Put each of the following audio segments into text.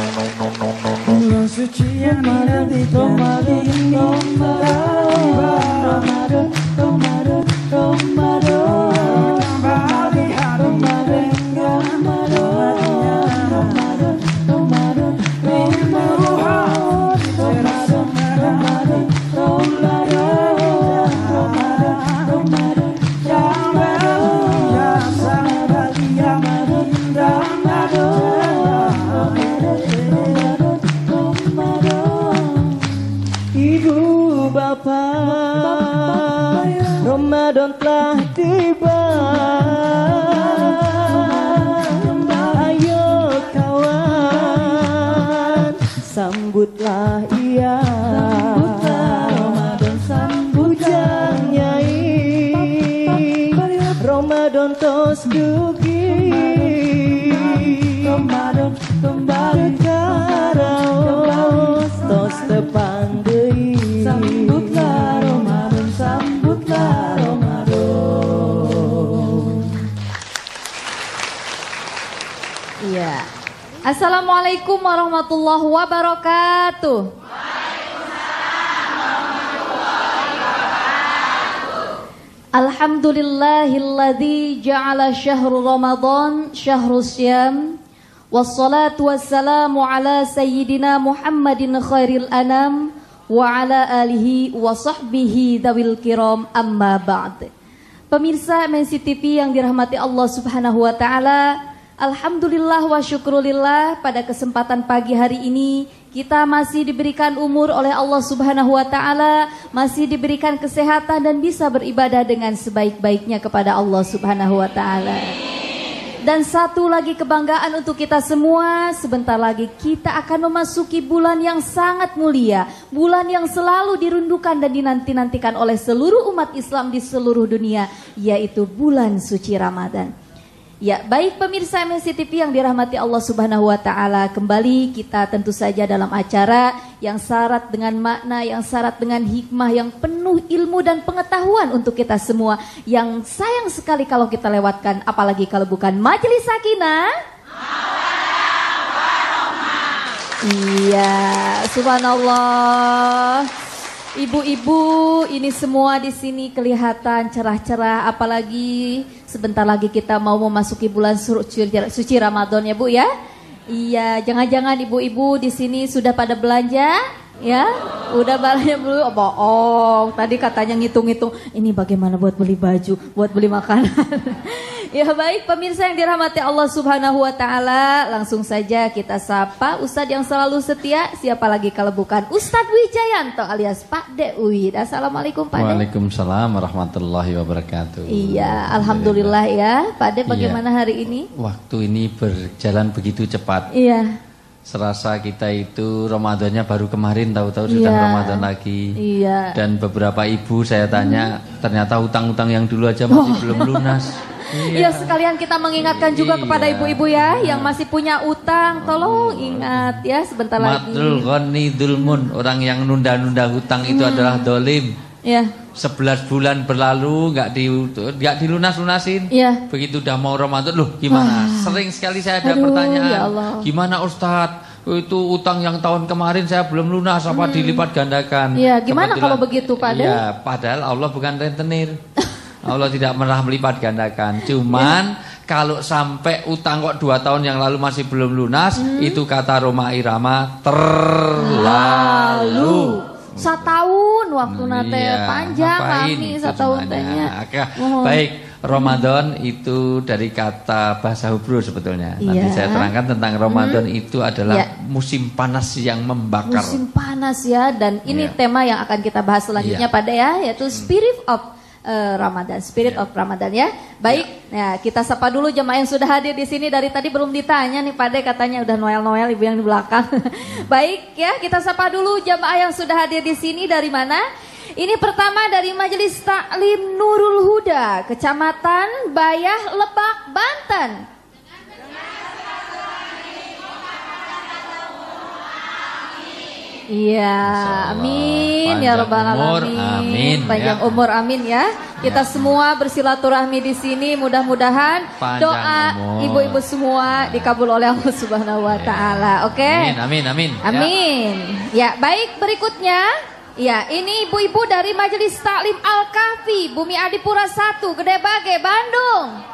Bulan suci yang ada di Ramadan, Ramadan, Ramadan, Ramadan, Ramadan, Ramadan, Ramadan, Ramadan, Ibu bapak, Ramadan telah tiba. Ayo kawan, sambutlah ia. Ramadan sambut nyai, Ramadan tos dugi. Ramadan kembali karaos tos tepang deui. Sambutlah Ramadan, sambutlah Ramadan. Iya. Assalamualaikum warahmatullahi wabarakatuh. Alhamdulillahilladzi ja'ala syahru Ramadan syahrus syam. Wassalatu wassalamu ala sayyidina Muhammadin khairil anam wa ala alihi wa sahbihi dawil kiram amma ba'd. Pemirsa MNC TV yang dirahmati Allah Subhanahu wa taala, alhamdulillah wa syukrulillah, pada kesempatan pagi hari ini kita masih diberikan umur oleh Allah Subhanahu wa taala, masih diberikan kesehatan dan bisa beribadah dengan sebaik-baiknya kepada Allah Subhanahu wa taala. Dan satu lagi kebanggaan untuk kita semua, sebentar lagi kita akan memasuki bulan yang sangat mulia, bulan yang selalu dirundukan dan dinanti-nantikan oleh seluruh umat Islam di seluruh dunia, yaitu bulan suci Ramadan. Ya, baik pemirsa MNC TV yang dirahmati Allah Subhanahu wa taala, kembali kita tentu saja dalam acara yang syarat dengan makna, yang syarat dengan hikmah, yang penuh ilmu dan pengetahuan untuk kita semua, yang sayang sekali kalau kita lewatkan, apalagi kalau bukan Majelis Sakinah. Iya, subhanallah. Ibu-ibu ini semua di sini kelihatan cerah-cerah, apalagi sebentar lagi kita mau memasuki bulan suci Ramadan ya Bu ya. Iya, jangan-jangan ibu-ibu di sini sudah pada belanja ya? Udah belanja belum? Oh, bohong. Tadi katanya ngitung-ngitung, ini bagaimana buat beli baju, buat beli makanan. Ya baik pemirsa yang dirahmati Allah Subhanahu wa taala, langsung saja kita sapa Ustadz yang selalu setia, siapa lagi kalau bukan Ustadz Wijayanto alias Pak De Uwid. Assalamualaikum Pak De. Waalaikumsalam warahmatullahi wabarakatuh. Iya, alhamdulillah ya. Pak De, bagaimana hari ini? Waktu ini berjalan begitu cepat. Iya. Serasa kita itu Ramadannya baru kemarin, tahu-tahu sudah Ramadan lagi. Iya. Dan beberapa ibu saya tanya, ternyata utang-utang yang dulu aja masih belum lunas. Iya, sekalian kita mengingatkan juga kepada ibu-ibu ya yang masih punya utang, tolong ingat ya sebentar lagi. Matul ghani dulmun, orang yang nunda-nunda hutang itu adalah dolim. Ya. 11 bulan berlalu nggak dilunas-lunasin. Ya. Begitu udah mau Ramadan, loh gimana? Sering sekali saya ada pertanyaan. Ya Allah. Gimana Ustadz? Itu utang yang tahun kemarin saya belum lunas, apa dilipat gandakan? Ya, gimana kalau begitu Pak De? Ya, padahal Allah bukan rentenir. Allah tidak pernah melipat gandakan. Cuman kalau sampai utang kok 2 tahun yang lalu masih belum lunas, itu kata Roma Irama terlalu. Setahun waktu nate panjang kami setahun tanya. Baik, Ramadan itu dari kata bahasa Hebrew sebetulnya. Nanti saya terangkan tentang Ramadan itu adalah musim panas yang membakar. Musim panas ya, dan ini tema yang akan kita bahas selanjutnya pada ya, yaitu Spirit of Ramadan, Spirit of Ramadan ya. Baik, ya kita sapa dulu jemaah yang sudah hadir di sini. Dari tadi belum ditanya nih Pak De, katanya udah Noel ibu yang di belakang. Baik ya, kita sapa dulu jemaah yang sudah hadir di sini. Dari mana? Ini pertama dari Majelis Taklim Nurul Huda, Kecamatan Bayah, Lebak, Banten. Iya, amin ya rabbal alamin. Amin. Panjang umur, amin ya. Kita semua bersilaturahmi di sini. Mudah-mudahan Panjang doa umur. ibu-ibu semua dikabul oleh Allah Subhanahu wa taala. Oke. Amin. Amin. Ya, baik, berikutnya. Ya, ini ibu-ibu dari Majelis Taklim Al-Kahfi, Bumi Adipura 1, Gede Bage, Bandung.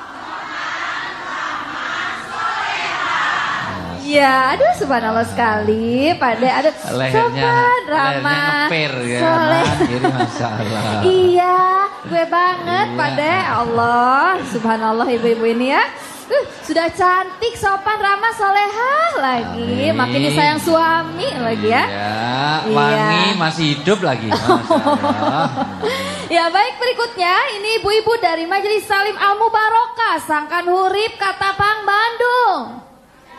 Ya, aduh subhanallah sekali. Pada ada sopan, ramah, ngeper ya. soleh. Kiri masalah. Iya, gue banget Iya. pada Allah. Subhanallah ibu-ibu ini ya. Sudah cantik, sopan, ramah, solehah lagi. Amin. Makin disayang suami lagi ya. Iya, wangi masih hidup lagi. Masyaallah. Ya baik, berikutnya ini ibu-ibu dari Majelis Salim Al Mubarokah, Sangkan Hurip, Katapang, Bandung.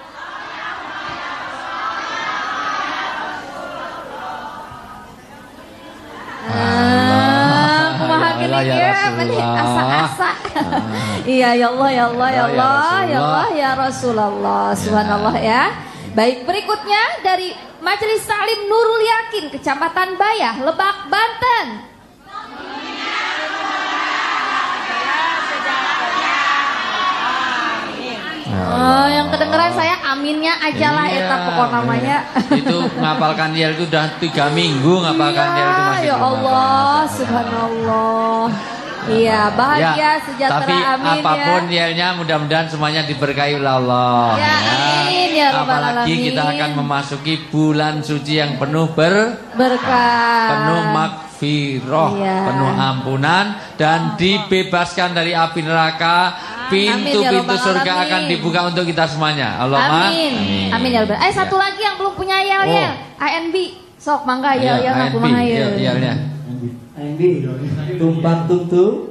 Kumaha gini ya, asa-asa. Iya, ya Allah, ya Allah, ya Allah, ya Allah, ya Rasulullah, subhanallah ya. Baik, berikutnya dari Majelis Taklim Nurul Yakin, Kecamatan Bayah, Lebak, Banten. Oh, yang kedengeran saya aminnya aja lah Iya, eta pokok namanya. Itu ngapalkan yel itu udah 3 minggu ngapalkan yel itu masih ya belum Allah, hafal. subhanallah. Iya, bahagia, Ya, sejahtera, tapi amin apapun ya. yelnya mudah-mudahan semuanya diberkahi oleh Allah. Ya, amin, ya Rabbal Apalagi Alamin. kita akan memasuki bulan suci yang penuh Berkah. penuh makfirah, Iya. penuh ampunan dan dibebaskan dari api neraka. Amin, ya Pintu-pintu Rabbal surga Alamin. akan dibuka untuk kita semuanya. Allahumma Amin. Amin ya Rabbal. Satu lagi yang belum punya yel-yel. ANB. Sok mangga yel-yel ANB, aku mah yel. yelnya. ANB tumpang tumtu.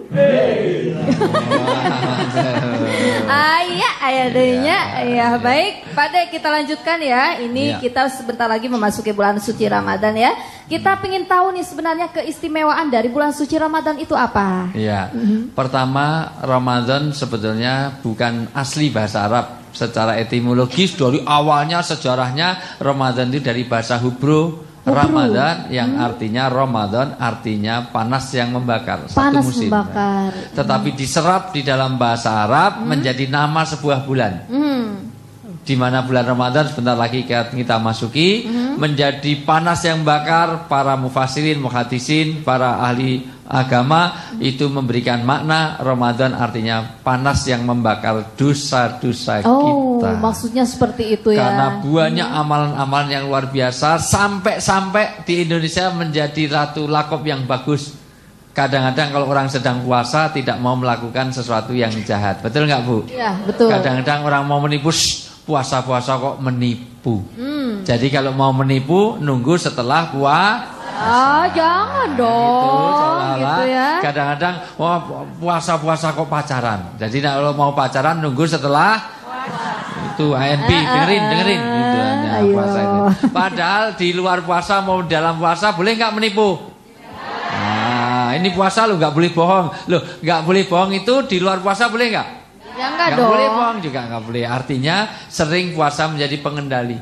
Iya, ayadanya. Ya, baik. Pada kita lanjutkan ya. Ini Ya. kita sebentar lagi memasuki bulan suci Ramadan ya. Kita pengen tahu nih sebenarnya keistimewaan dari bulan suci Ramadan itu apa? Iya. Pertama, Ramadan sebetulnya bukan asli bahasa Arab. Secara etimologis dari awalnya sejarahnya Ramadan itu dari bahasa Hubro. Ramadan yang artinya Ramadan artinya panas yang membakar, satu Panas musim. membakar. Tetapi diserap di dalam bahasa Arab menjadi nama sebuah bulan. Di mana bulan Ramadan sebentar lagi kita masuki menjadi panas yang bakar. Para mufassirin, muhaddisin, para ahli agama itu memberikan makna Ramadan artinya panas yang membakar dosa-dosa Oh, kita. maksudnya seperti itu ya. Karena banyak amalan-amalan yang luar biasa sampai di Indonesia menjadi ratu lakop yang bagus. Kadang-kadang kalau orang sedang puasa tidak mau melakukan sesuatu yang jahat. Betul nggak Bu? Iya, betul. Kadang-kadang orang mau menipu, puasa-puasa kok menipu. Jadi kalau mau menipu nunggu setelah Jangan dong. Gitu ya. Kadang-kadang puasa-puasa kok pacaran. Jadi kalau mau pacaran nunggu setelah itu ANB dengerin gitu hanya Ayo. puasa itu. Padahal di luar puasa mau dalam puasa boleh nggak menipu? Nah, ini puasa lo nggak boleh bohong. Loh, nggak boleh bohong itu di luar puasa boleh nggak? Ya enggak Nggak dong. boleh bohong juga nggak boleh. Artinya sering puasa menjadi pengendali.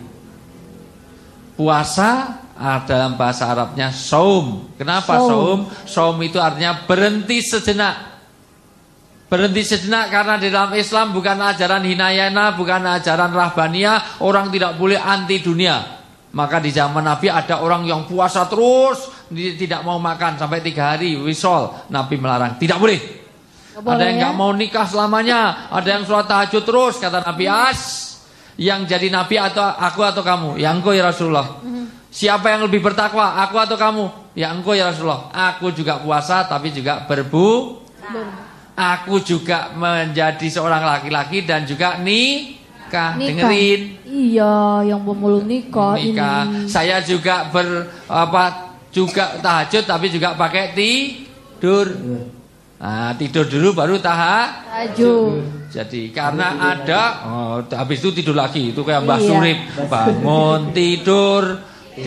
Puasa dalam bahasa Arabnya saum. Kenapa saum? Saum itu artinya berhenti sejenak. Berhenti sejenak karena di dalam Islam bukan ajaran Hinayana, bukan ajaran Rahbaniyah. Orang tidak boleh anti dunia. Maka di zaman Nabi ada orang yang puasa terus, tidak mau makan sampai 3 hari wisol. Nabi melarang, tidak boleh. Ada yang nggak mau nikah selamanya, ada yang sholat tahajud terus. Kata Nabi, yang jadi Nabi atau aku atau kamu? Ya engkau ya Rasulullah. Siapa yang lebih bertakwa, aku atau kamu? Ya engkau ya Rasulullah. Aku juga puasa tapi juga Aku juga menjadi seorang laki-laki dan juga nikah. Dengerin. Iya, yang pemulung nikah ini. Saya juga juga tahajud tapi juga pakai tidur. Nah, tidur dulu baru tahajud. Jadi karena ada habis itu tidur lagi. Itu kayak Mbah Surip, bangun tidur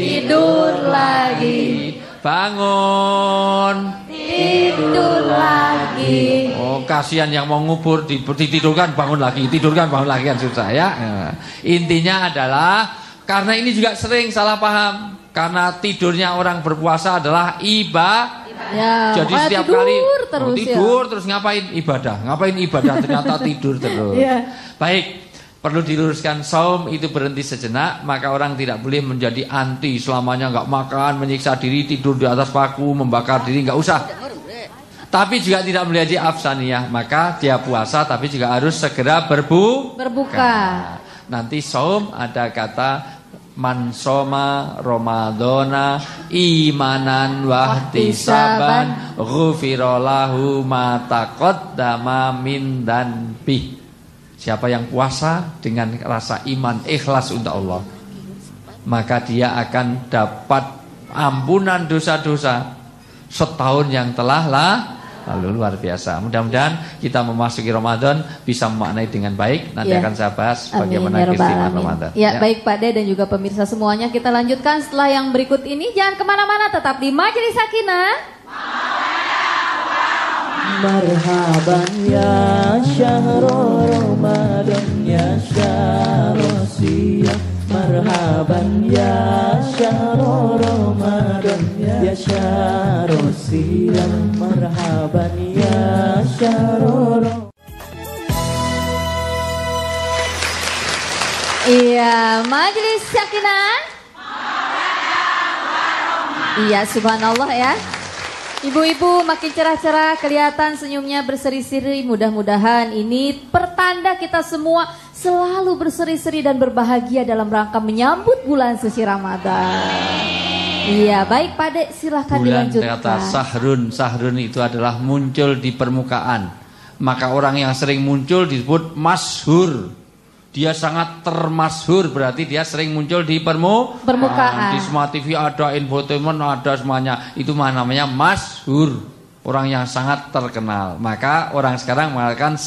lagi, bangun tidur lagi. Oh, kasihan yang mau ngubur ditidurkan bangun lagi, tidurkan bangun lagi kan susah ya. Intinya adalah karena ini juga sering salah paham. Karena tidurnya orang berpuasa adalah ibadah. Ya, Jadi makanya setiap tidur kali terus, tidur terus ngapain ibadah ternyata tidur terus. Ya. Baik, perlu diluruskan, saum itu berhenti sejenak, maka orang tidak boleh menjadi anti selamanya nggak makan, menyiksa diri, tidur di atas paku, membakar diri, nggak usah. Tapi juga tidak menjadi afsaniyah, maka dia puasa tapi juga harus segera berbuka. Nanti saum ada kata man soma Ramadhana imanan wahtisaban ghufira lahu ma taqaddama min danbi. Siapa yang puasa dengan rasa iman ikhlas untuk Allah, maka dia akan dapat ampunan dosa-dosa setahun yang telah lalu. Luar biasa. Mudah-mudahan kita memasuki Ramadan bisa memaknai dengan baik. Nanti akan saya bahas bagaimana keistimewaan Ramadan. Ya, baik Pak De dan juga pemirsa semuanya, kita lanjutkan setelah yang berikut ini. Jangan kemana-mana, tetap di Majelis Sakinah. Marhaban ya syahrul Ramadan ya syahrul siyam. Marhaban ya syahrul Ramadan ya syahrul siyam. Marhaban ya syahrul. Iya, Majelis Sakinah. Iya, subhanallah ya. Ibu-ibu makin cerah-cerah, kelihatan senyumnya berseri-seri. Mudah-mudahan ini pertanda kita semua selalu berseri-seri dan berbahagia dalam rangka menyambut bulan suci Ramadan. Iya, baik Pak Dek, silahkan dilanjutkan. Kata sahrun itu adalah muncul di permukaan. Maka orang yang sering muncul disebut masyhur. Dia sangat termasyhur, berarti dia sering muncul di permukaan. Di semua TV ada, infotainment ada, semuanya. Itu namanya masyhur. Orang yang sangat terkenal. Maka orang sekarang mengatakan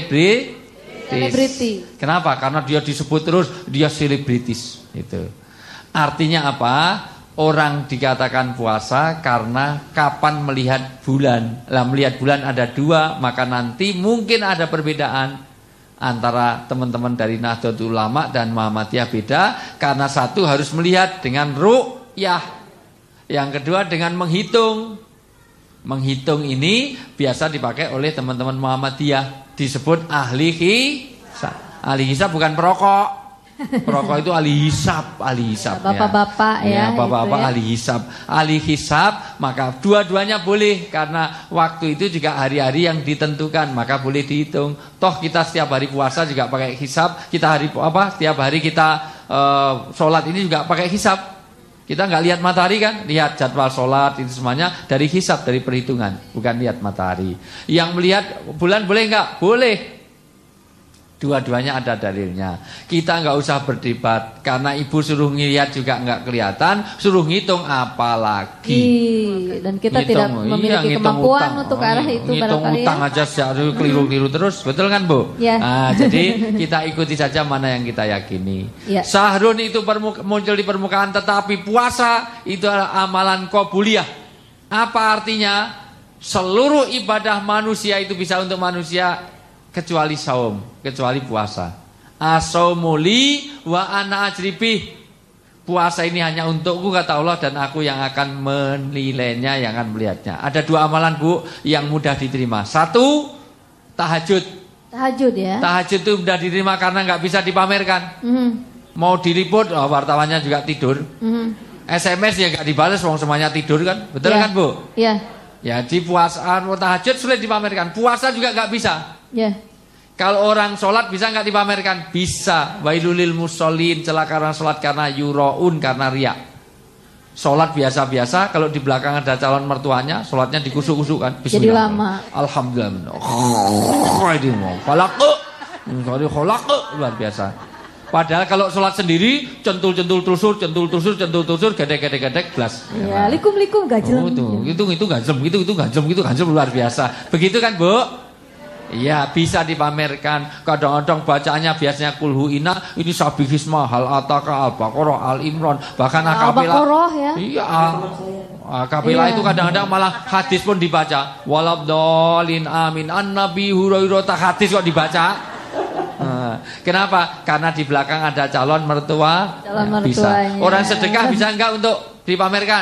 selebriti. Kenapa? Karena dia disebut terus dia selebritis. Itu. Artinya apa? Orang dikatakan puasa karena kapan melihat bulan. Lah melihat bulan ada dua, maka nanti mungkin ada perbedaan antara teman-teman dari Nahdlatul Ulama dan Muhammadiyah beda, karena satu harus melihat dengan ru'yah, yang kedua dengan menghitung. Menghitung ini biasa dipakai oleh teman-teman Muhammadiyah, disebut ahli hisab. Ahli hisab bukan perokok. Perokok itu ahli hisab, Bapak-bapak ya. Bapak-bapak ahli hisab. Ahli hisab, maka dua-duanya boleh karena waktu itu juga hari-hari yang ditentukan, maka boleh dihitung. Toh kita setiap hari puasa juga pakai hisab, setiap hari kita sholat ini juga pakai hisab. Kita nggak lihat matahari kan, lihat jadwal sholat itu semuanya dari hisab, dari perhitungan, bukan lihat matahari. Yang melihat bulan boleh nggak? Boleh. Dua-duanya ada dalilnya. Kita nggak usah berdebat karena ibu suruh ngeliat juga nggak kelihatan, suruh ngitung apalagi. Dan kita tidak memiliki kemampuan untuk arah itu. Ngitung utang aja keliru-keliru terus, betul kan Bu? Ya. Nah, jadi kita ikuti saja mana yang kita yakini. Ya. Sahrun itu muncul di permukaan, tetapi puasa itu adalah amalan qabuliyah. Apa artinya? Seluruh ibadah manusia itu bisa untuk manusia kecuali saum, kecuali puasa. Asaumuli wa ana ajribih. Puasa ini hanya untukku kata Allah, dan aku yang akan menilainya, yang akan melihatnya. Ada dua amalan Bu yang mudah diterima. Satu, tahajud. Tahajud ya. Tahajud itu mudah diterima karena nggak bisa dipamerkan. Mau diliput, wartawannya juga tidur. SMS ya nggak dibalas, wong semuanya tidur kan, betul kan Bu? Iya. Ya di puasa, tahajud sulit dipamerkan. Puasa juga nggak bisa. Ya. Kalau orang sholat bisa nggak dipamerkan? Bisa. Wailulil musholin, celaka orang sholat karena yuraun, karena riak. Sholat biasa-biasa, kalau di belakang ada calon mertuanya, sholatnya dikusuk-kusuk kan. Jadi lama. Alhamdulillah. Luar biasa. Padahal kalau sholat sendiri, centul-centul tusur, gedek-gedek, blas. Ya, likum-likum gajlem. Itu gajlem, luar biasa. Begitu kan Bu? Iya, bisa dipamerkan. Kadang-kadang bacaannya biasanya kulhu ina, ini sabihisma, hal ataka, al-baqarah, al-imran, bahkan al-baqarah ya. Iya. Akabilah itu kadang-kadang malah hadis pun dibaca. Walabdolin amin. An-Nabi Hurairah, hadis kok dibaca. Kenapa? Karena di belakang ada calon mertua. Calon bisa. mertuanya. Orang sedekah bisa enggak untuk dipamerkan?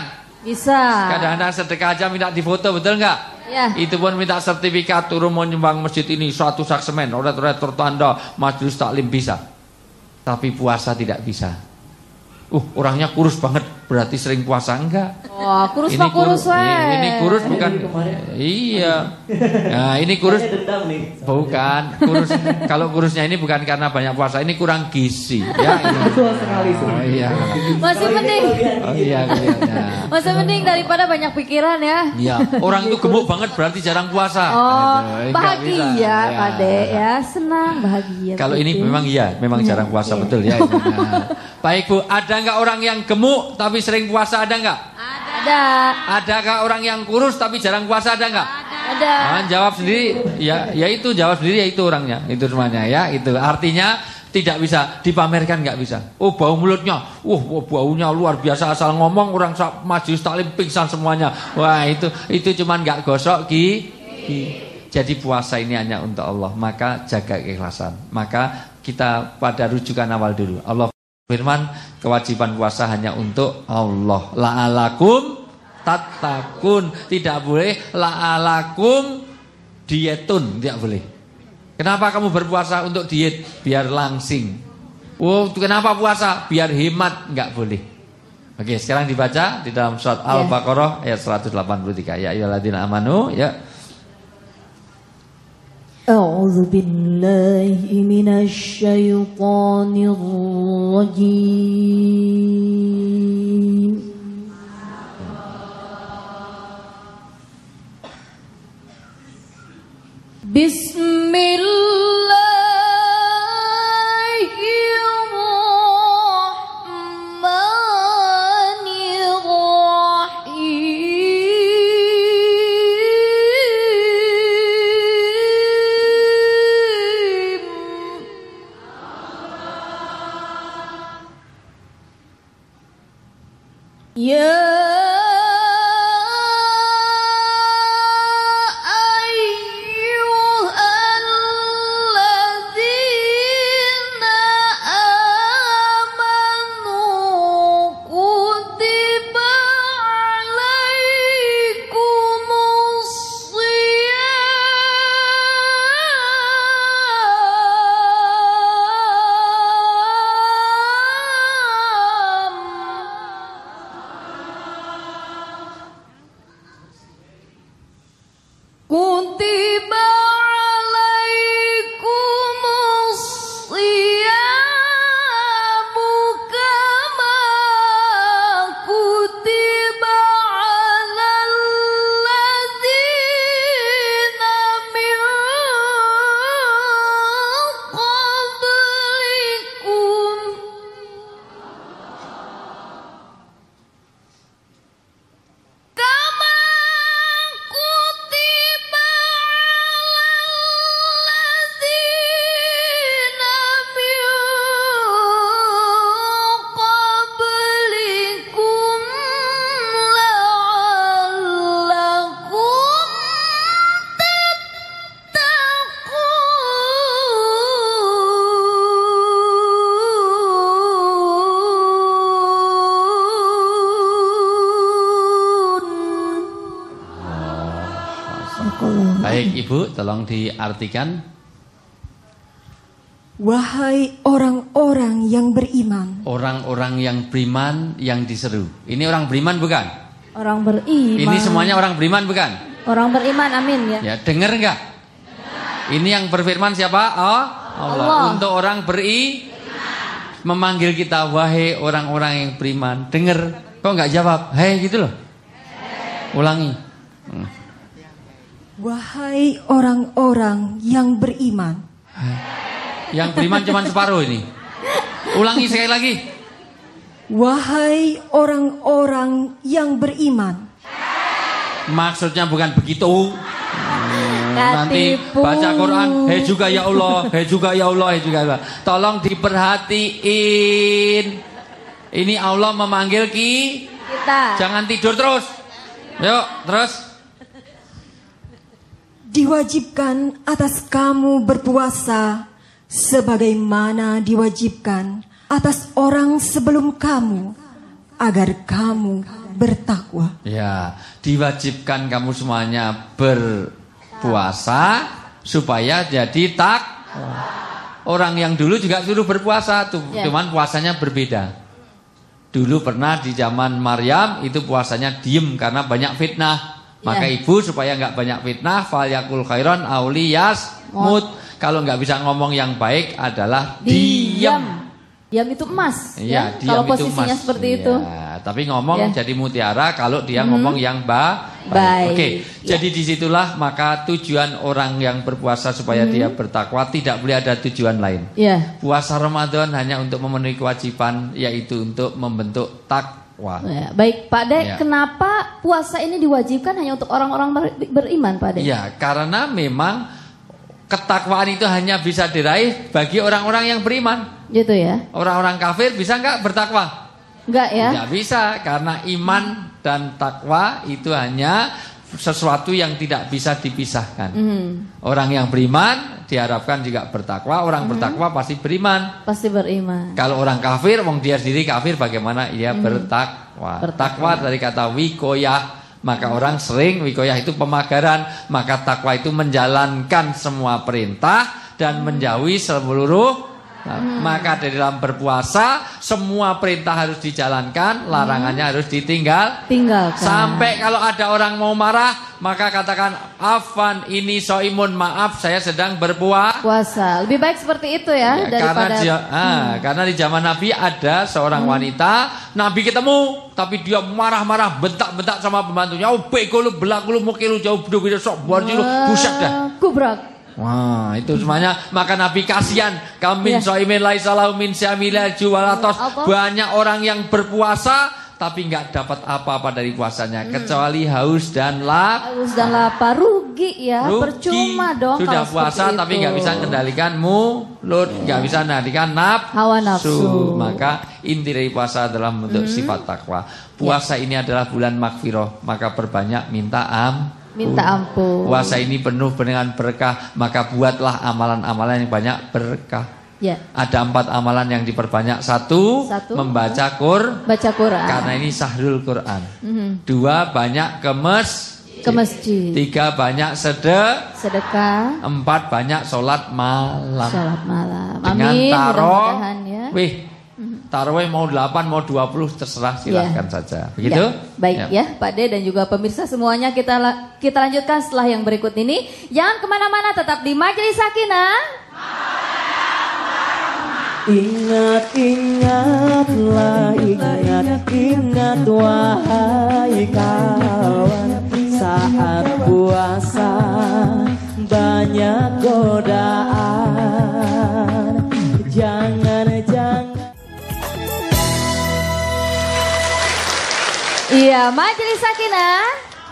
Bisa. Kadang-kadang sedekah aja minta difoto, betul nggak? Ya. Itu pun minta sertifikat turun mau nyumbang masjid ini 100 sak semen, oret-oret tertanda majelis taklim bisa. Tapi puasa tidak bisa. Orangnya kurus banget, berarti sering puasa enggak? Wah, kurus Ini mah kurus Ini kurus bukan. Iya. Nah, ini kurus. Bukan, kurus. Kalau kurusnya ini bukan karena banyak puasa, ini kurang gizi, ya. Betul sekali. Oh iya. Masih mending. Oh iya, kelihatannya. Masih mending daripada banyak pikiran ya. Iya, orang itu gemuk banget berarti jarang puasa. Oh, Gitu. bahagia Ya. Pak De ya, senang bahagia. Kalau ini gitu. memang memang jarang puasa betul ya. Nah. Baik Bu, ada nggak orang yang gemuk tapi sering puasa, ada nggak? Ada. Adakah orang yang kurus tapi jarang puasa, ada nggak? Ada. Jawab sendiri, ya itu jawab sendiri, ya itu orangnya, itu semuanya ya, itu artinya tidak bisa dipamerkan, nggak bisa. Bau mulutnya, baunya luar biasa, asal ngomong orang majelis taklim pingsan semuanya. Wah itu cuman nggak gosok Jadi puasa ini hanya untuk Allah, maka jaga keikhlasan. Maka kita pada rujukan awal dulu. Allah firman, kewajiban puasa hanya untuk Allah. La'alakum tattaqun. Tidak boleh la'alakum dietun, tidak boleh. Kenapa kamu berpuasa? Untuk diet, biar langsing. Kenapa puasa? Biar hemat, enggak boleh. Oke, sekarang dibaca di dalam surat Al-Baqarah ayat 183. Ya ayyuhalladzina amanu, ya. A'udzu billahi minasy syaithanir rajim. Baik Ibu, tolong diartikan. Wahai orang-orang yang beriman. Orang-orang yang beriman yang diseru. Ini orang beriman bukan? Orang beriman. Ini semuanya orang beriman bukan? Orang beriman, amin ya. Ya, dengar enggak? Ini yang berfirman siapa? Allah. Untuk orang memanggil kita, wahai orang-orang yang beriman. Dengar. Kok enggak jawab? Hei gitu loh. Ulangi. Wahai orang-orang yang beriman. Yang beriman cuma separuh ini. Ulangi sekali lagi. Wahai orang-orang yang beriman. Maksudnya bukan begitu. Nanti baca Quran, hei juga ya Allah, hei juga ya Allah, hei juga ya Allah. Tolong diperhatiin. Ini Allah memanggil kita. Jangan tidur terus. Yuk, terus. Diwajibkan atas kamu berpuasa sebagaimana diwajibkan atas orang sebelum kamu, agar kamu bertakwa. Ya, diwajibkan kamu semuanya berpuasa supaya jadi takwa. Orang yang dulu juga suruh berpuasa, cuman puasanya berbeda. Dulu pernah di zaman Maryam itu puasanya diem karena banyak fitnah. Maka ibu supaya nggak banyak fitnah, falyakul khairan auliyas mut. Kalau nggak bisa ngomong yang baik adalah diam. Diam itu emas. Iya, diam kalau itu posisinya emas. seperti Iya, itu. Tapi ngomong jadi mutiara kalau dia ngomong yang baik. Baik. Oke, jadi disitulah maka tujuan orang yang berpuasa supaya dia bertakwa, tidak boleh ada tujuan lain. Iya. Puasa Ramadan hanya untuk memenuhi kewajiban, yaitu untuk membentuk takwa. Ya, baik Pak De, kenapa puasa ini diwajibkan hanya untuk orang-orang beriman Pak De? Ya, karena memang ketakwaan itu hanya bisa diraih bagi orang-orang yang beriman. Gitu ya. Orang-orang kafir bisa nggak bertakwa? Enggak ya? Tidak bisa, karena iman dan takwa itu hanya sesuatu yang tidak bisa dipisahkan. Orang yang beriman diharapkan juga bertakwa, orang bertakwa pasti beriman. Pasti beriman. Kalau orang kafir, wong dia sendiri kafir, bagaimana ia bertakwa? Takwa dari kata wikoyah, maka orang sering, wikoyah itu pemagaran, maka takwa itu menjalankan semua perintah dan menjauhi seluruh. Maka di dalam berpuasa semua perintah harus dijalankan, larangannya harus tinggalkan. Sampai kalau ada orang mau marah, maka katakan afan ini soimun, maaf saya sedang berpuasa. Lebih baik seperti itu ya, daripada karena di zaman Nabi ada seorang wanita, Nabi ketemu tapi dia marah-marah, bentak-bentak sama pembantunya. Oh bego lu, belak lu, muka lu jauh beda sok buat lu, buset dah. Kubrak. Wah, itu semuanya. Maka Nabi kasihan, kamin soimin laisalahu min syamila juwalatos. Banyak orang yang berpuasa tapi nggak dapat apa-apa dari puasanya kecuali haus dan lapar. Rugi ya, percuma dong. Sudah puasa tapi nggak bisa kendalikan mulut, nggak bisa kendalikan hawa nafsu. Maka inti dari puasa adalah bentuk sifat takwa. Puasa ini adalah bulan magfirah, maka perbanyak minta ampun. Puasa ini penuh dengan berkah, maka buatlah amalan-amalan yang banyak berkah. Ada 4 amalan yang diperbanyak. Satu membaca Quran. Karena ini sahrul Quran. 2 banyak ke masjid. 3 banyak sedekah. 4 banyak sholat malam. Dengan tarawih mau 8 mau 20 terserah, silahkan saja. Begitu? Baik ya Pak De dan juga pemirsa semuanya, kita lanjutkan setelah yang berikut ini. Jangan kemana-mana, tetap di Majelis Sakinah. Ingat-ingatlah, ingat wahai kawan, saat puasa banyak godaan. Jangan Iya, Majelis Sakinah.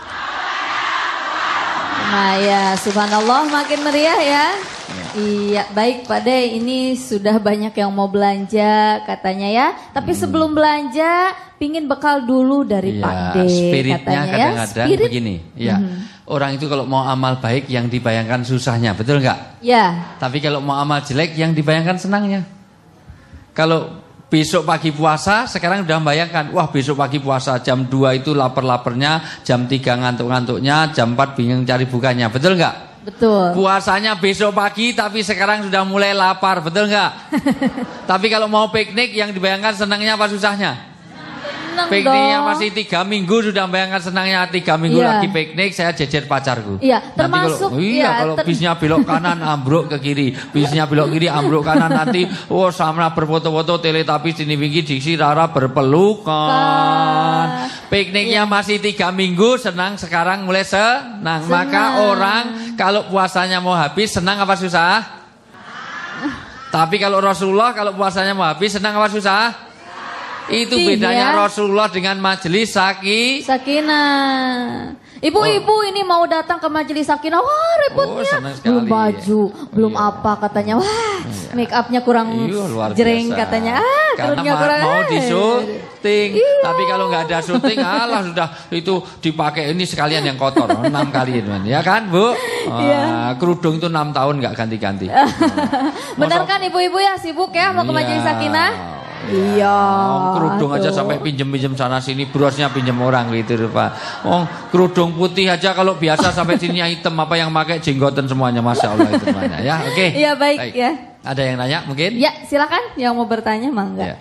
Nah ya, subhanallah makin meriah ya. Iya, baik Pak De, ini sudah banyak yang mau belanja katanya ya. Tapi sebelum belanja, pingin bekal dulu dari Pak De. Spiritnya katanya kadang-kadang begini. Ya, orang itu kalau mau amal baik yang dibayangkan susahnya, betul nggak? Ya. Tapi kalau mau amal jelek yang dibayangkan senangnya. Kalau besok pagi puasa, sekarang udah membayangkan, wah besok pagi puasa jam 2 itu lapar-laparnya, jam 3 ngantuk-ngantuknya, jam 4 bingung cari bukanya, betul nggak? Betul. Puasanya besok pagi tapi sekarang sudah mulai lapar, betul nggak? Tapi kalau mau piknik yang dibayangkan senangnya apa susahnya? Pikniknya masih 3 minggu sudah membayangkan senangnya. 3 minggu lagi piknik saya jejer pacarku. Iya, termasuk kalau bisnya belok kanan ambruk ke kiri, bisnya belok kiri ambruk kanan, nanti sama berfoto-foto Teletubbies ini pinggir diksi Rara berpelukan. Pikniknya masih 3 minggu senang, sekarang mulai senang. Maka orang kalau puasanya mau habis senang apa susah? Tapi kalau Rasulullah kalau puasanya mau habis senang apa susah? Itu bedanya Rasulullah dengan Majelis Sakinah. Ibu-ibu ini mau datang ke Majelis Sakinah, wah repotnya, belum baju, belum apa katanya, wah make upnya kurang jreng katanya, karena kurang mau disyuting. Tapi kalau nggak ada syuting, alah sudah itu dipakai ini sekalian yang kotor 6 kali ya kan Bu? Kerudung itu 6 tahun nggak ganti-ganti. Benar kan ibu-ibu ya, sibuk ya mau ke Majelis Sakinah? Iya. Kerudung aja sampai pinjem-pinjem sana sini, brosnya pinjem orang gitu Pak. Kerudung putih aja kalau biasa sampai sininya hitam, apa yang pakai jenggotan semuanya, Masya Allah itu semuanya. Ya, oke. Iya baik ya. Ada yang nanya mungkin? Ya, silakan yang mau bertanya mangga.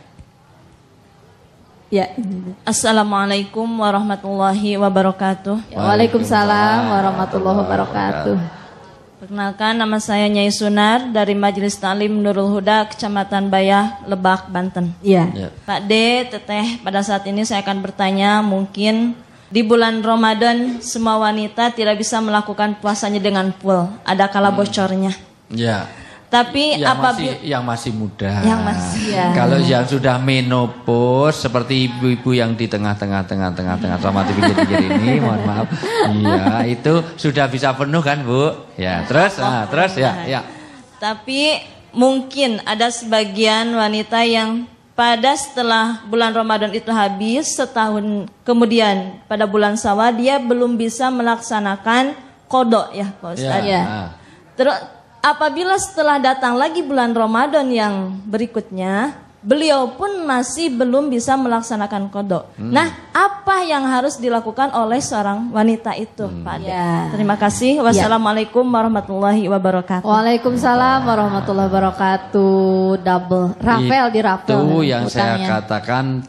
Ya. Assalamualaikum warahmatullahi wabarakatuh. Waalaikumsalam warahmatullahi wabarakatuh. Perkenalkan, nama saya Nyai Sunar dari Majelis Taklim Nurul Huda, Kecamatan Bayah, Lebak, Banten. Iya. Pak D, Teteh, pada saat ini saya akan bertanya, mungkin di bulan Ramadan semua wanita tidak bisa melakukan puasanya dengan full, ada kala bocornya. Ya. Tapi yang masih muda. Yang masih, ya. Kalau yang sudah menopause seperti ibu-ibu yang di tengah-tengah sama di pinggir-pinggir ini, mohon maaf. Iya, itu sudah bisa penuh kan, Bu? Ya, terus ya. Tapi mungkin ada sebagian wanita yang pada setelah bulan Ramadan itu habis, setahun kemudian pada bulan Syawal dia belum bisa melaksanakan qada ya, Pak Ustaz. Ya. Terus apabila setelah datang lagi bulan Ramadan yang berikutnya, beliau pun masih belum bisa melaksanakan qada. Nah, apa yang harus dilakukan oleh seorang wanita itu, Pak? Ya. Terima kasih. Wassalamualaikum warahmatullahi wabarakatuh. Waalaikumsalam warahmatullahi wabarakatuh. Double. Rafael di Rafael. Itu yang saya katakan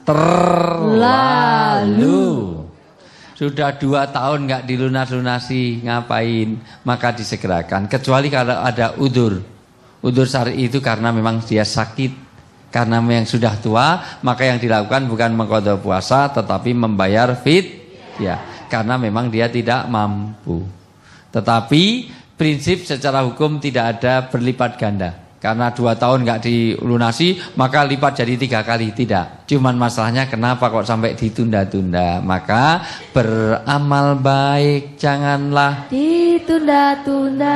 terlalu. Sudah 2 tahun nggak dilunas-lunasi, ngapain? Maka disegerakan. Kecuali kalau ada udur syar'i itu karena memang dia sakit, karena memang sudah tua, maka yang dilakukan bukan mengqadha puasa, tetapi membayar fidyah, karena memang dia tidak mampu. Tetapi prinsip secara hukum tidak ada berlipat ganda. Karena 2 tahun nggak dilunasi, maka lipat jadi 3 kali, tidak. Cuman masalahnya kenapa kok sampai ditunda-tunda? Maka beramal baik janganlah ditunda-tunda.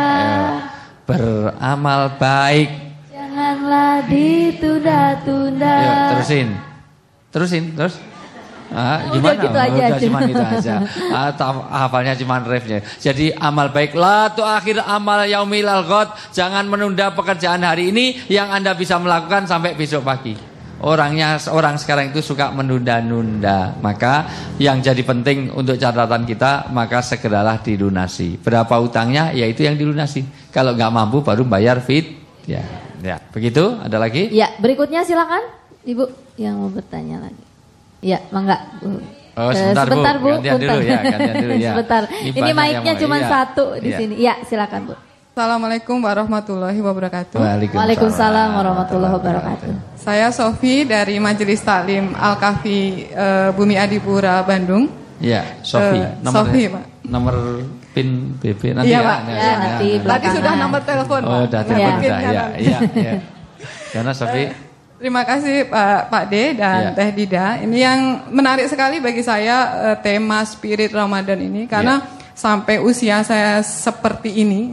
Beramal baik janganlah ditunda-tunda. Yuk, terusin. Gimana? Gitu aja. Udah cuman itu aja. Hafalnya cuman refnya. Jadi amal baik, la tuakhir amal yaumil ghad, jangan menunda pekerjaan hari ini yang Anda bisa melakukan sampai besok pagi. Orang sekarang itu suka menunda-nunda. Maka yang jadi penting untuk catatan kita, maka segeralah dilunasi. Berapa utangnya? Ya itu yang dilunasi. Kalau nggak mampu baru bayar fidyah. Ya, begitu? Ada lagi? Ya, berikutnya silakan Ibu yang mau bertanya lagi. Ya, mangga. Sebentar Bu. Gantian dulu ya. Sebentar. Ini mic-nya cuma satu di sini. Ya, silakan Bu. Assalamualaikum warahmatullahi wabarakatuh. Waalaikumsalam warahmatullahi wabarakatuh. Saya Sofi dari Majelis Taklim Al-Kahfi Bumi Adipura, Bandung. Ya, Sofi. Pak. Nomor PIN BB nanti ya. Pak. Nanti Tadi sudah nomor telepon, Pak. Udah telepon udah. Iya. Karena Sofi. Terima kasih Pak D dan Teh Dida. Ini yang menarik sekali bagi saya, tema spirit Ramadan ini, karena sampai usia saya seperti ini,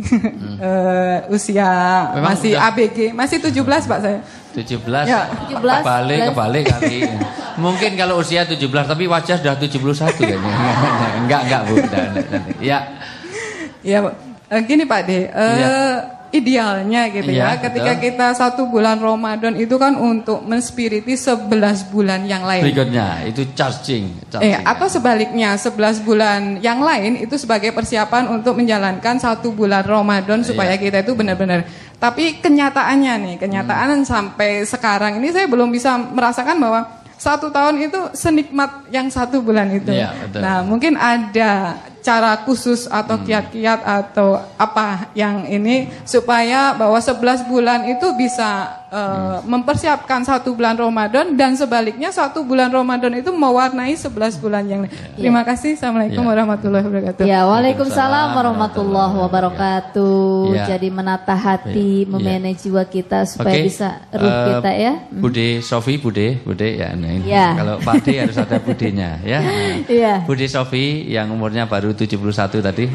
usia memang masih udah. ABG, masih 17 Pak saya. 17? Ya. Kebalik kali. Mungkin kalau usia 17 tapi wajah sudah 71 kayaknya. Enggak Bu. Ya. Ya, gini Pak D. Idealnya gitu ya, ketika kita 1 bulan Ramadan itu kan untuk menspiriti 11 bulan yang lain. Berikutnya itu charging. Atau sebaliknya 11 bulan yang lain itu sebagai persiapan untuk menjalankan 1 bulan Ramadan supaya kita itu benar-benar. Tapi kenyataannya sampai sekarang ini saya belum bisa merasakan bahwa 1 tahun itu senikmat yang 1 bulan itu. Nah, mungkin ada cara khusus atau kiat-kiat atau apa yang ini supaya bahwa 11 bulan itu bisa mempersiapkan 1 bulan Ramadan, dan sebaliknya 1 bulan Ramadan itu mewarnai 11 bulan yang lain. Terima kasih. Assalamualaikum warahmatullahi wabarakatuh. Ya, waalaikumsalam warahmatullahi wabarakatuh. Jadi menata hati, memanage jiwa kita supaya bisa ruh kita ya. Bude Sofi, Bude ya. Nah, kalau Pak D harus ada budenya ya. Bude Sofi yang umurnya baru 71 tadi.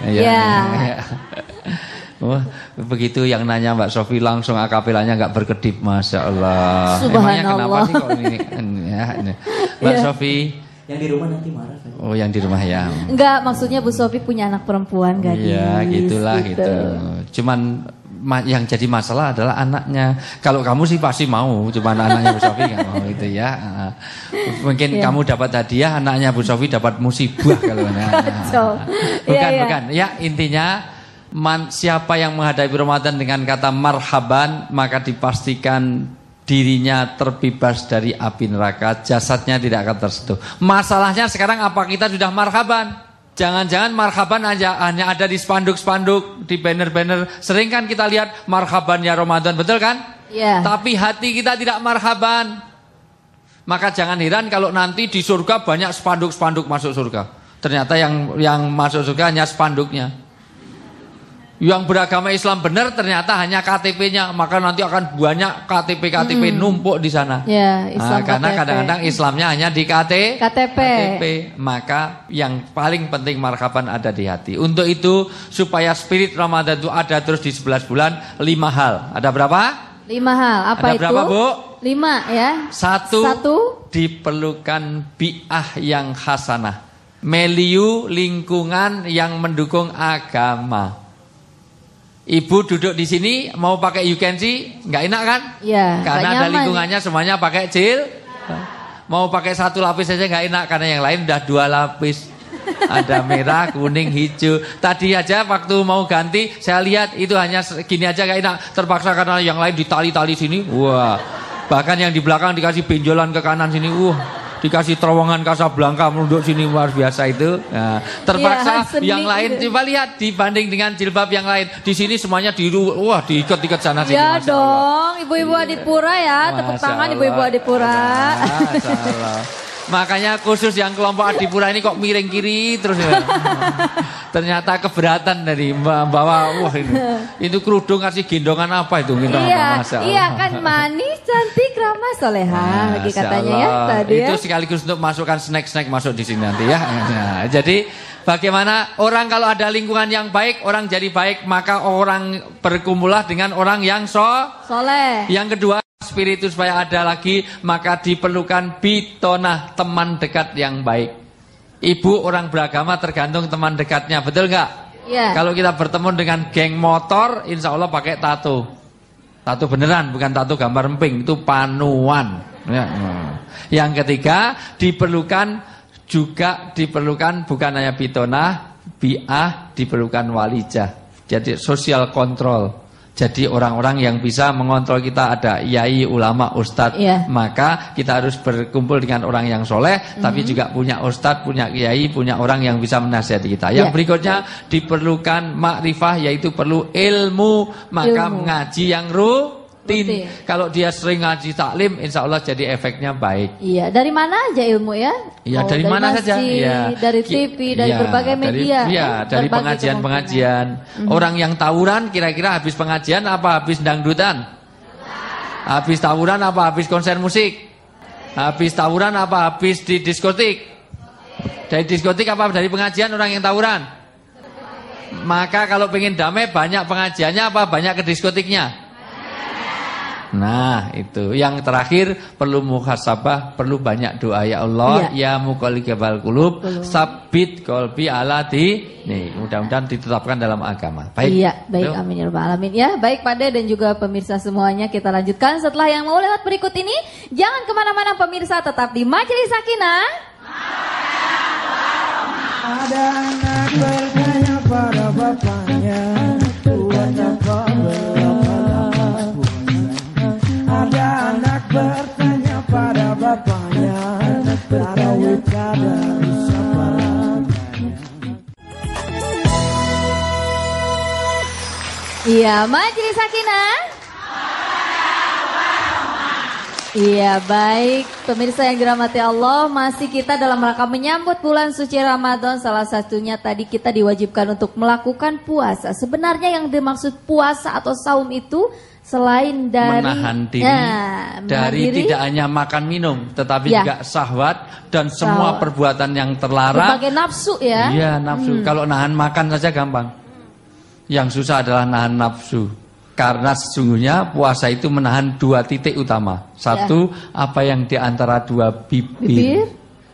Wah, begitu yang nanya Mbak Sofi langsung akapelanya nggak berkedip, Masya Allah. Subhanallah. Emangnya kenapa sih kok ini? Mbak Sofi. Yang di rumah nanti marah kan? Oh, yang di rumah ya. Enggak, maksudnya Bu Sofi punya anak perempuan, gadis. Iya, gitulah gitu. Cuman yang jadi masalah adalah anaknya. Kalau kamu sih pasti mau, cuma anaknya Bu Sofi nggak mau itu ya. Mungkin kamu dapat hadiah, anaknya Bu Sofi dapat musibah kalau bukan. Ya intinya siapa yang menghadapi Ramadan dengan kata marhaban, maka dipastikan dirinya terbebas dari api neraka, jasadnya tidak akan tersentuh. Masalahnya sekarang apa kita sudah marhaban? Jangan-jangan marhaban hanya ada di spanduk-spanduk, di banner-banner. Sering kan kita lihat marhaban ya Ramadan, betul kan? Iya. Tapi hati kita tidak marhaban. Maka jangan heran kalau nanti di surga banyak spanduk-spanduk masuk surga. Ternyata yang masuk surga hanya spanduknya. Yang beragama Islam benar ternyata hanya KTP-nya, maka nanti akan banyak KTP numpuk di sana. Ya, Islam karena KTP. kadang-kadang Islamnya hanya di KTP. KTP. Maka yang paling penting marhaban ada di hati. Untuk itu supaya spirit Ramadan itu ada terus di 11 bulan, 5 hal. Ada berapa? 5 hal. Apa ada itu? Berapa, Bu? 5 ya. Satu. Diperlukan bi'ah yang hasanah. Milieu lingkungan yang mendukung agama. Ibu duduk di sini mau pakai you can see, nggak enak kan? Iya. Karena ada lingkungannya semuanya pakai mau pakai 1 lapis saja nggak enak karena yang lain udah 2 lapis. Ada merah, kuning, hijau. Tadi aja waktu mau ganti saya lihat itu hanya gini aja nggak enak. Terpaksa karena yang lain ditali-tali sini. Wah. Bahkan yang di belakang dikasih benjolan ke kanan sini. Dikasih terowongan Casablanca menunduk sini, luar biasa itu. Nah, terpaksa yang lain coba lihat dibanding dengan jilbab yang lain. Di sini semuanya diikat-ikat sana sini. Ya dong, ibu-ibu Adipura ya, tepuk tangan ibu-ibu Adipura. Makanya khusus yang kelompok Adipura ini kok miring kiri terus ya. Ternyata keberatan dari bawa itu kerudung kasih gendongan apa itu Iya kan manis, cantik, ramah, solehah lagi katanya ya tadi ya. Itu sekaligus untuk masukkan snack-snack masuk di sini nanti ya. Nah, jadi bagaimana orang kalau ada lingkungan yang baik, orang jadi baik, maka orang berkumpullah dengan orang yang soleh. Yang kedua, spirit itu supaya ada lagi, maka diperlukan bitonah, teman dekat yang baik. Ibu orang beragama tergantung teman dekatnya, betul nggak? Iya. Kalau kita bertemu dengan geng motor, insya Allah pakai tato. Tato beneran, bukan tato gambar emping, itu panuan. Ya. Yang ketiga, diperlukan bukan hanya bitonah, bi'ah, diperlukan walijah. Jadi social control. Jadi orang-orang yang bisa mengontrol kita ada yai, ulama, ustadz. Maka kita harus berkumpul dengan orang yang soleh, tapi juga punya ustadz, punya kiai, punya orang yang bisa menasihati kita. Yang berikutnya diperlukan makrifah, yaitu perlu ilmu. Maka mengaji yang rutin. Kalau dia sering ngaji taklim, insya Allah jadi efeknya baik. Iya, dari mana aja ilmu ya? Iya, dari mana saja. Ya. Dari TV, dari berbagai media. Iya, dari pengajian-pengajian. Orang yang tawuran kira-kira habis pengajian apa habis dangdutan? Habis tawuran apa habis konser musik? Habis tawuran apa habis di diskotik? Dari diskotik apa dari pengajian orang yang tawuran? Maka kalau pengen damai banyak pengajiannya apa banyak ke diskotiknya? Nah itu yang terakhir perlu muhasabah, perlu banyak doa ya Allah ya muqallibal qulub sabit qalbi ala nih mudah-mudahan ditetapkan dalam agama. Baik. Iya, baik amin ya rabbal alamin ya. Baik Pak De dan juga pemirsa semuanya, kita lanjutkan setelah yang mau lewat berikut ini. Jangan kemana-mana pemirsa, tetap di Majelis Sakinah. Ada anak bertanya pada bapaknya, ada anak bertanya pada bapaknya, tarawih kada bisa Iya, Majelis Sakinah. Iya, baik pemirsa yang dirahmati Allah, masih kita dalam rangka menyambut bulan suci Ramadan. Salah satunya tadi kita diwajibkan untuk melakukan puasa. Sebenarnya yang dimaksud puasa atau saum itu selain dari menahan diri dari tidak hanya makan minum, tetapi juga syahwat dan semua perbuatan yang terlarang. Berbagai nafsu ya. Iya, nafsu. Kalau nahan makan saja gampang. Yang susah adalah nahan nafsu. Karena sesungguhnya puasa itu menahan 2 titik utama. Satu, apa yang di antara 2 bibir.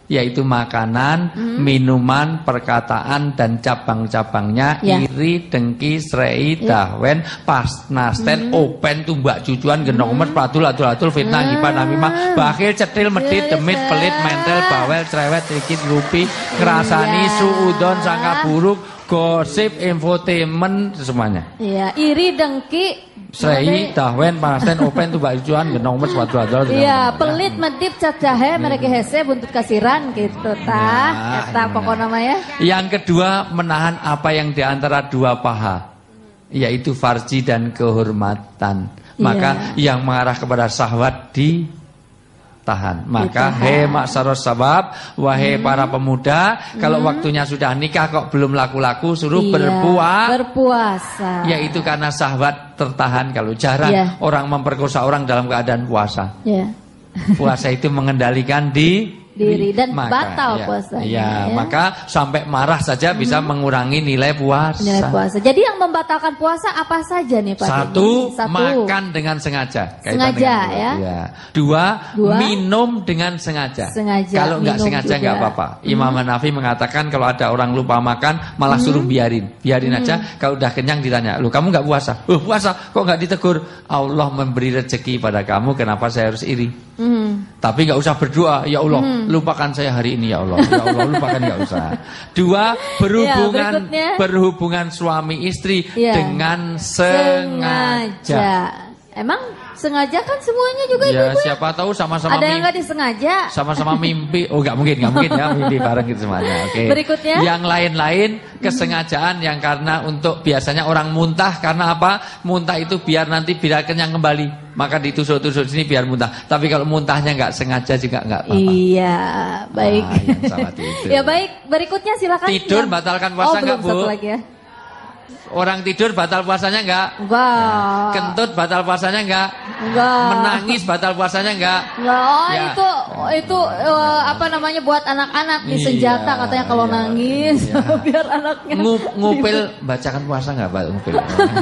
yaitu makanan, minuman, perkataan dan cabang-cabangnya, Ya. iri, dengki, srei, dahwen, pasnasten, open, tumbak cucuan, genomes, pradul, atul-atul, fitnah, ghibah, namimah, bakhil, cetil, medit, demit, pelit, mentel, bawel, cerewet, trikit, rupi, ngerasani, suudon, sangka buruk, gosip, infotainment, semuanya. Iya, iri, dengki, Srei, dahwen, panasten, open, tumbak cucuan, genomes, pradul, iya, pelit, medip, cacahe, mereka hese, buntut kasiran gitu tah. Eta pokoknya namanya. Yang kedua, menahan apa yang diantara dua paha, yaitu farji dan kehormatan. Maka yang mengarah kepada syahwat ditahan. Maka he maksaros sabab, wahai para pemuda, kalau waktunya sudah nikah kok belum laku-laku, suruh berpuasa. Yaitu karena syahwat tertahan. Kalau jarang orang memperkosa orang dalam keadaan puasa. Puasa itu mengendalikan diri dan batal puasanya. Iya, maka sampai marah saja bisa mengurangi nilai puasa. Nilai puasa. Jadi yang membatalkan puasa apa saja nih Pak? Satu, makan dengan sengaja. Sengaja ya. Dua, minum dengan sengaja. Kalau nggak sengaja nggak apa-apa. Imam Hanafi mengatakan kalau ada orang lupa makan malah suruh biarin aja. Kalau udah kenyang ditanya, "Loh, kamu nggak puasa?" "Oh, puasa." "Kok nggak ditegur?" "Allah memberi rezeki pada kamu, kenapa saya harus iri?" Tapi nggak usah berdoa, "Ya Allah, lupakan saya hari ini ya Allah." Ya Allah, lupakan, nggak usah. Dua, berhubungan suami istri dengan sengaja. Emang sengaja kan semuanya juga ya, ibu-ibu. Siapa tahu sama-sama ada yang nggak disengaja. Sama-sama mimpi. Oh, nggak mungkin ya mimpi bareng gitu semuanya. Oke. Berikutnya. Yang lain-lain kesengajaan yang karena untuk biasanya orang muntah karena apa? Muntah itu biar nanti kenyang kembali. Maka ditusuk-tusuk sini biar muntah. Tapi kalau muntahnya nggak sengaja juga nggak apa-apa. Iya, baik. Ya baik, berikutnya silakan. Tidur batalkan puasa nggak, Bu? Satu lagi ya. Orang tidur batal puasanya enggak? Enggak. Kentut batal puasanya enggak? Enggak. Menangis batal puasanya enggak? Enggak. Oh, itu apa namanya buat anak-anak nih senjata katanya kalau nangis biar anaknya. Ngupil bacakan puasa enggak, Pak? Ngupil.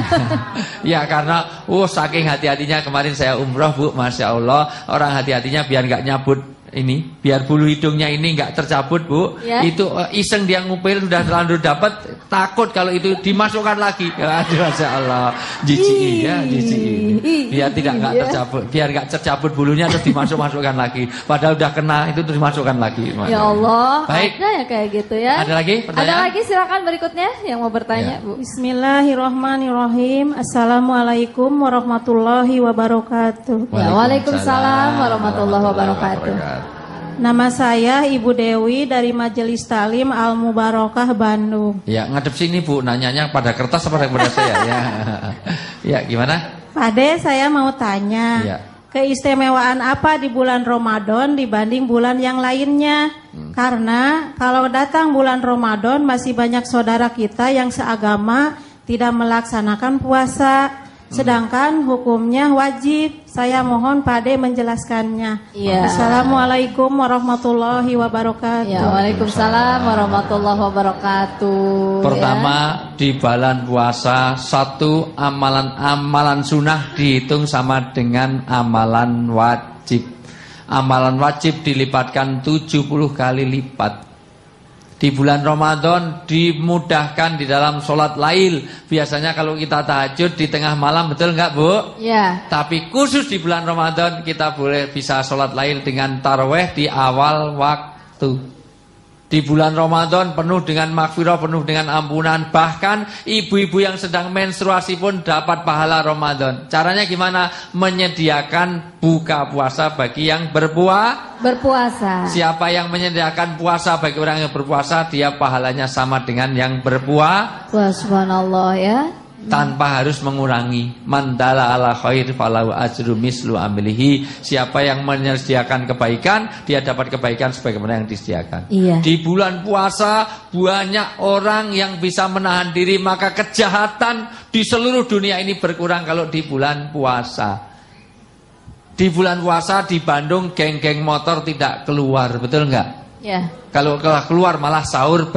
Ya karena saking hati-hatinya kemarin saya umroh, Bu, Masya Allah, orang hati-hatinya biar enggak nyabut ini, biar bulu hidungnya ini enggak tercabut, Bu. Itu iseng dia ngupil sudah terlanjur dapat, takut kalau itu dimasukkan lagi. Aduh, Masya Allah, jijik ya, jijik. Biar enggak tercabut, biar enggak tercabut bulunya terus dimasukkan lagi. Padahal udah kena itu terus dimasukkan lagi. Ya Allah, baik. Ada ya kayak gitu ya. Ada lagi pertanyaan? Ada lagi, silakan berikutnya yang mau bertanya, Bu. Bismillahirrahmanirrahim. Assalamualaikum warahmatullahi wabarakatuh. Waalaikumsalam warahmatullahi wabarakatuh. Nama saya Ibu Dewi dari Majelis Talim Al Mubarakah Bandung. Ya, ngadep sini, Bu, nanyanya pada kertas apa pada saya ya. Ya, gimana? Pade, saya mau tanya. Keistimewaan apa di bulan Ramadan dibanding bulan yang lainnya? Karena kalau datang bulan Ramadan masih banyak saudara kita yang seagama tidak melaksanakan puasa. Sedangkan hukumnya wajib. Saya mohon Pade menjelaskannya. Assalamualaikum warahmatullahi wabarakatuh. Waalaikumsalam warahmatullahi wabarakatuh. Pertama, di bulan puasa satu amalan sunnah dihitung sama dengan amalan wajib. Amalan wajib dilipatkan 70 kali lipat. Di bulan Ramadan dimudahkan di dalam sholat lail. Biasanya kalau kita tahajud di tengah malam, betul nggak, Bu? Ya. Tapi khusus di bulan Ramadan kita bisa sholat lail dengan taraweh di awal waktu. Di bulan Ramadan penuh dengan maghfirah, penuh dengan ampunan. Bahkan ibu-ibu yang sedang menstruasi pun dapat pahala Ramadan. Caranya gimana? Menyediakan buka puasa bagi yang berpuasa. Siapa yang menyediakan puasa bagi orang yang berpuasa, dia pahalanya sama dengan yang berpuasa. Wah, subhanallah ya. Tanpa harus mengurangi. Mandala ala khair falahu ajru mislu amilihi. Siapa yang menyediakan kebaikan, dia dapat kebaikan sebagaimana yang disediakan. Di bulan puasa banyak orang yang bisa menahan diri, maka kejahatan di seluruh dunia ini berkurang kalau di bulan puasa. Di bulan puasa di Bandung geng-geng motor tidak keluar, betul enggak? Ya. Kalau keluar malah sahur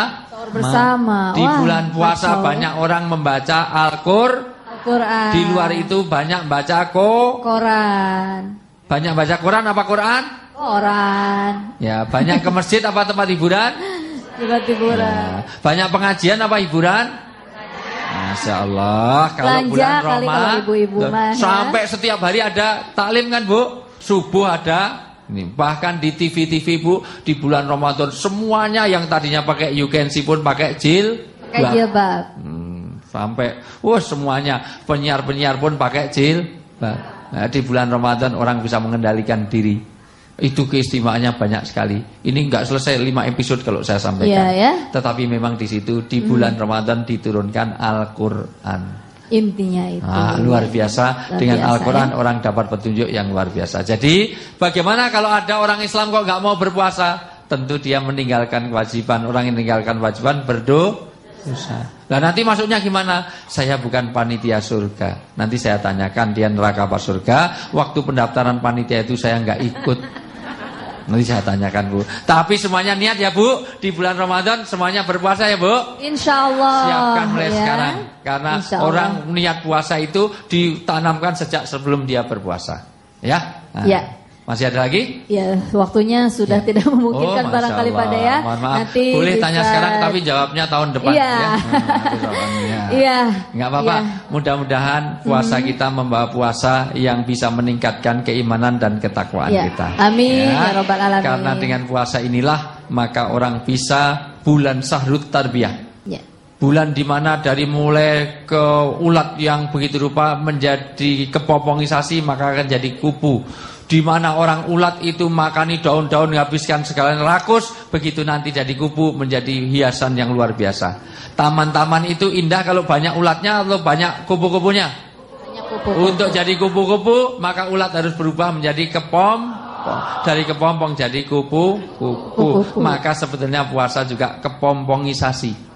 bersama. Di bulan puasa banyak orang membaca Al-Quran. Di luar itu banyak baca Quran. Banyak baca Quran apa Quran? Orang. Ya, banyak ke masjid apa tempat hiburan? Tempat hiburan. Ya, banyak pengajian apa hiburan? Masya Allah. Kalau Belanja bulan kali Roma, kalau ibu-ibu mah, ya. sampai setiap hari ada taklim kan Bu? Subuh ada. Ini, bahkan di TV-TV Bu, di bulan Ramadan semuanya yang tadinya pakai yukensi pun pakai jilbab. Sampai semuanya penyiar-penyiar pun pakai jilbab. Nah, di bulan Ramadan orang bisa mengendalikan diri. Itu keistimewaannya banyak sekali. Ini enggak selesai 5 episode kalau saya sampaikan. Ya. Tetapi memang di situ di bulan Ramadan diturunkan Al-Qur'an. Intinya itu. Luar biasa. Dengan Al-Qur'an orang dapat petunjuk yang luar biasa. Jadi bagaimana kalau ada orang Islam kok enggak mau berpuasa? Tentu dia meninggalkan kewajiban. Orang yang meninggalkan kewajiban berdosa. Nah nanti masuknya gimana? Saya bukan panitia surga. Nanti saya tanyakan dia neraka apa surga. Waktu pendaftaran panitia itu saya nggak ikut. Nanti saya tanyakan Bu. Tapi semuanya niat ya Bu. Di bulan Ramadan semuanya berpuasa ya Bu. Insya Allah. Siapkan mulai sekarang. Karena orang niat puasa itu ditanamkan sejak sebelum dia berpuasa. Ya. Nah. Ya. Masih ada lagi? Ya, waktunya sudah tidak memungkinkan barangkali Pak ya. Mohon maaf. Nanti boleh bisa... tanya sekarang tapi jawabnya tahun depan ya. Iya. Enggak apa-apa. Mudah-mudahan puasa kita membawa puasa yang bisa meningkatkan keimanan dan ketakwaan kita. Amin ya Rabbal Alamin. Karena dengan puasa inilah maka orang bisa bulan Syahrut Tarbiyah. Ya. Bulan dimana dari mulai ke ulat yang begitu rupa menjadi kepopongisasi maka akan jadi kupu. Di mana orang ulat itu makani daun-daun menghabiskan segala rakus, begitu nanti jadi kupu menjadi hiasan yang luar biasa. Taman-taman itu indah kalau banyak ulatnya atau banyak kupu-kupunya. Untuk jadi kupu-kupu maka ulat harus berubah menjadi kepompong. Dari kepompong jadi kupu-kupu. Maka sebetulnya puasa juga kepompongisasi.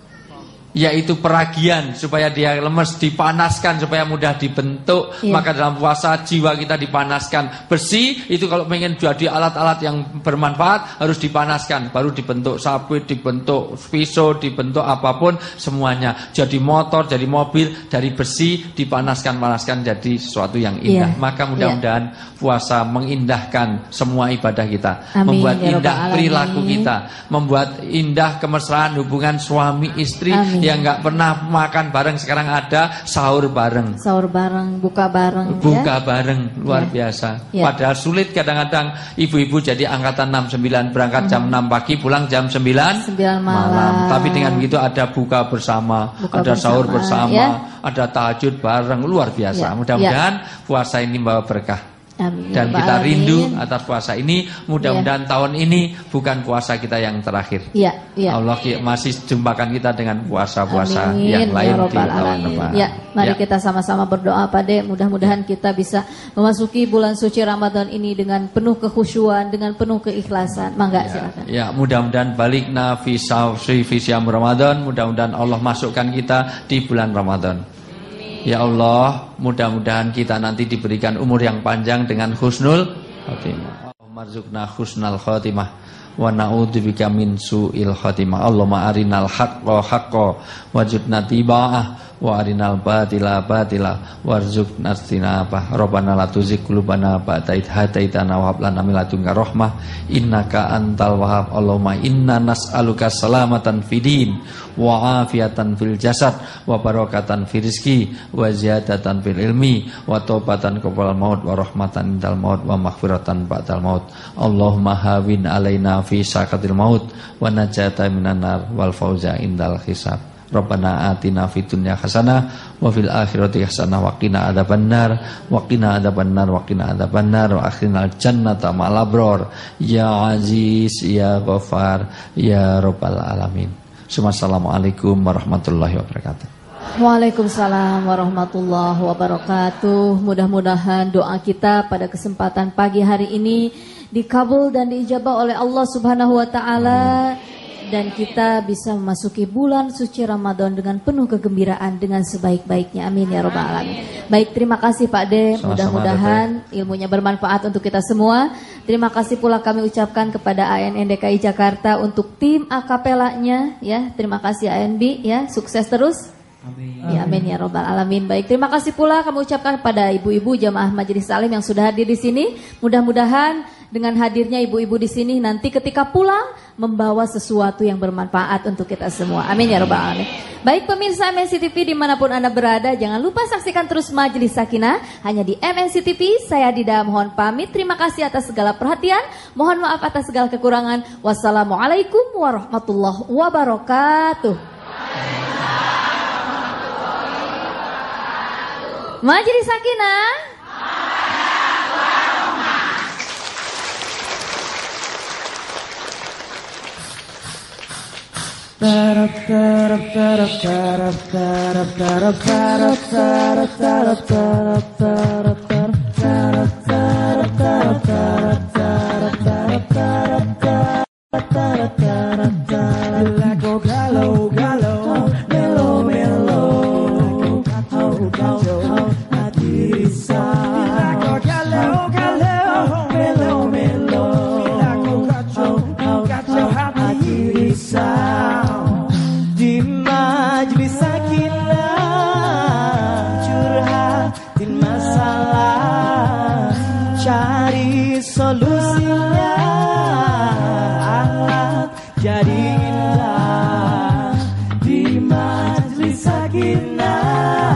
Yaitu peragian supaya dia lemes, dipanaskan supaya mudah dibentuk. Maka dalam puasa jiwa kita dipanaskan. Besi itu kalau pengen jadi alat-alat yang bermanfaat harus dipanaskan, baru dibentuk sabit, dibentuk pisau, dibentuk apapun semuanya. Jadi motor, jadi mobil dari besi dipanaskan jadi sesuatu yang indah. Maka mudah-mudahan puasa mengindahkan semua ibadah kita. Amin, membuat ya indah Rabbal perilaku Alamin. kita, membuat indah kemesraan hubungan suami istri. Amin. Yang nggak pernah makan bareng sekarang ada sahur bareng. Sahur bareng, buka bareng. Buka bareng, luar biasa. Padahal sulit kadang-kadang ibu-ibu jadi angkatan 69 berangkat jam 6 pagi pulang jam 9 malam. Tapi dengan begitu ada buka bersama, ada sahur bersama, ada tahajud bareng, luar biasa. Mudah-mudahan puasa ini membawa berkah. Amin. Dan kita rindu atas puasa ini. Mudah-mudahan tahun ini bukan puasa kita yang terakhir. Allah masih jumpakan kita dengan puasa-puasa yang lain di tahun depan. Mari kita sama-sama berdoa Pak De. Mudah-mudahan kita bisa memasuki bulan suci Ramadan ini dengan penuh kekhusyuan, dengan penuh keikhlasan. Mangga silakan. Mudah-mudahan balikna fi syam Ramadan. Mudah-mudahan Allah masukkan kita di bulan Ramadan. Ya Allah, mudah-mudahan kita nanti diberikan umur yang panjang dengan husnul khotimah. Allahumma husnal khotimah wa na'udzubika min su'il khotimah. Allahumma arinal haqqa haqqa wajudna tiba'ah wa arinal batila batila warzuqna istinabah. Rabbana la tuzigh qulubana ba'da idh hadaitana wa hab lana min ladunka rahmah innaka antal wahhab. Allahumma inna nas'aluka salamatan fidin wa afiatan fil jasad wa barakatan fil rizki wa ziyadatan fil ilmi wa taubatan qabla maut wa rahmatan indal maut wa maghfiratan ba'dal maut. Allahumma hawin alaina fi sakatil maut wa najata minan nar wal fauza indal hisab. Rabbana atina fid dunya hasanah wa fil akhirati hasanah wa qina adzabannar wa qina adzabannar wa qina adzabannar wa akhrinal jannata ma'al abrar ya aziz ya ghafar ya rabbal alamin. Assalamualaikum warahmatullahi wabarakatuh. Waalaikumsalam warahmatullahi wabarakatuh. Mudah-mudahan doa kita pada kesempatan pagi hari ini dikabul dan diijabah oleh Allah Subhanahu wa taala. Dan kita bisa memasuki bulan suci Ramadan dengan penuh kegembiraan dengan sebaik-baiknya. Amin ya Rabbal Alamin. Baik, terima kasih Pak De. Mudah-mudahan ilmunya bermanfaat untuk kita semua. Terima kasih pula kami ucapkan kepada ANN DKI Jakarta untuk tim akapelanya ya. Terima kasih ANB ya. Sukses terus. Amin. Ya, amin ya Rabbal Alamin. Baik, terima kasih pula kami ucapkan kepada ibu-ibu jamaah Majelis Salim yang sudah hadir di sini. Mudah-mudahan dengan hadirnya ibu-ibu di sini nanti ketika pulang membawa sesuatu yang bermanfaat untuk kita semua. Amin ya rabbal alamin. Baik pemirsa MNC TV dimanapun Anda berada, jangan lupa saksikan terus Majelis Sakinah hanya di MNC TV. Saya Dida mohon pamit. Terima kasih atas segala perhatian. Mohon maaf atas segala kekurangan. Wassalamualaikum warahmatullahi wabarakatuh. Majelis Sakinah. Cari solusinya, alat jadi indah di Majelis Sakinah.